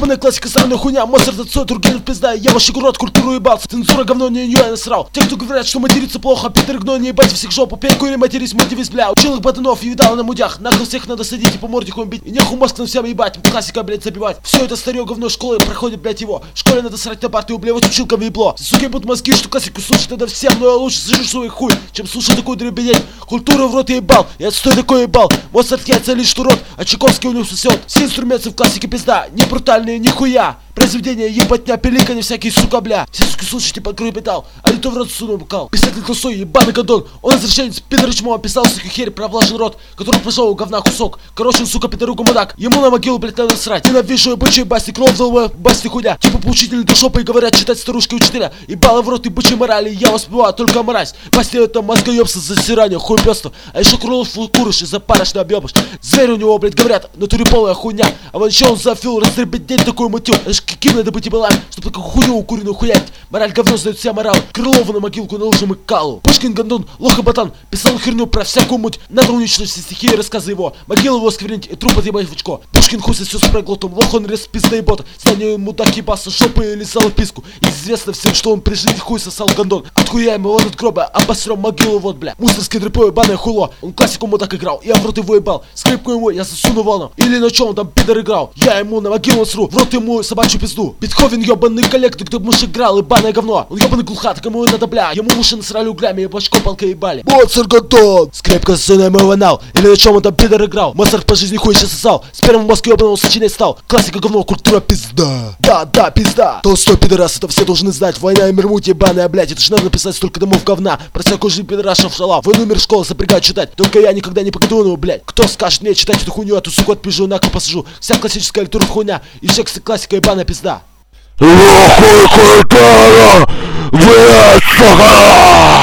Ёбаная классика, сраная хуйня, Моцарт, отцой, Тургенев, пизда. Я ваш рот, культуру ебался, цензура, говно, не я насрал. Те, кто говорят, что материться плохо, Питер, гной, не ебать всех жопу. Пей, кури, матерись, мотивись, бля. Учил их ботанов и видал на мудях. Нахуй всех надо садить и по морде бить. И нехуй мозг на всем ебать, классика, блядь, забивать. Все это старье говно школы проходит, блядь, его. В школе надо срать на парты, ублевать училкам ебло. Суки будут мозги, что классику слушать надо всем. Но я лучше сжижу свой хуй, чем слушать такую дребедень. Культуру в рот я ебал, я отстой такой ебал. Моцарт яйца лишь что рот, а Чайковский у него сосет. Все инструменты в классике пизда, не брутальные, нихуя. Произведения ебатня, пеликани всякие, сука, бля. Все суки слушайте под грубый металл, а не то в рот сунул бокал. Писатель косой, ебаный гондон. Он возвращенец, пидор чмо, описал, сука, херь, провлажен рот, который пошел у говна кусок. Короче, он, сука, пидорука мудак. Ему на могилу, блядь, надо срать. Ненавижу я бычий басни, кровь в басни хуйня. Типа поучительный душопы и говорят читать старушки учителя. Ебало в рот и бычий морали, я воспеваю только мразь. Басни это мозгоебство, засирание, хуйпёство. А еще Крулов курыш и запарочно объебыш. Зверь у него, блядь, говорят, натуре полая хуйня. А вон еще он зафил, раздребить день такой мотив. Каким надо быть и была, чтобы такую хуйню куриную хуять. Мораль говно знает вся морал. Крылова на могилку наложим и калу. Пушкин гондон, лох и ботан, писал херню про всякую муть. Надо уничтожить все стихи и рассказы его. Могилу его осквернить и труп отъебать в очко. Пушкин хуйся все с проглотом, лох он рез пизда и бота. Знание мудак ебался, жопы и лизал писку. Известно всем, что он при жизни хуй сосал гондон. Отхуяем его от гроба, обосрем могилу вот, бля. Мусорский дрыпой, ебаное хуйло. Он классику мудак играл, я в рот его ебал. Скрипку ему я засуну вон. Или на чем он там пидор играл. Я ему на могилу сру, в рот ему собачью пизду. Бетховен ебаный коллектор, кто муж играл, ебаное говно. Он ебаный глухат, кому надо, бля. Ему уши насрали углями и башко палкой ебали. Моцарт готов. Скрипка сына моего нал. Или на чем он там пидор играл. Моцарт по жизни хуй еще сосал. С первым мозг ебаного сочинять стал. Классика говно, культура пизда. Да, пизда. Толстой пидорас, это все должны знать. Война и мир муть ебаная, блядь. Это ж надо написать столько домов говна. Про всякую жизнь пидорашев шала. Войну мир школа запрягать читать. Только я никогда не покиду его, блядь. Кто скажет мне читать эту хуйню, эту суку отпижу, нахуй посажу. Вся классическая литература хуйня. И вся классика ебаная пизда. Нахуй культуру, блядь, сука!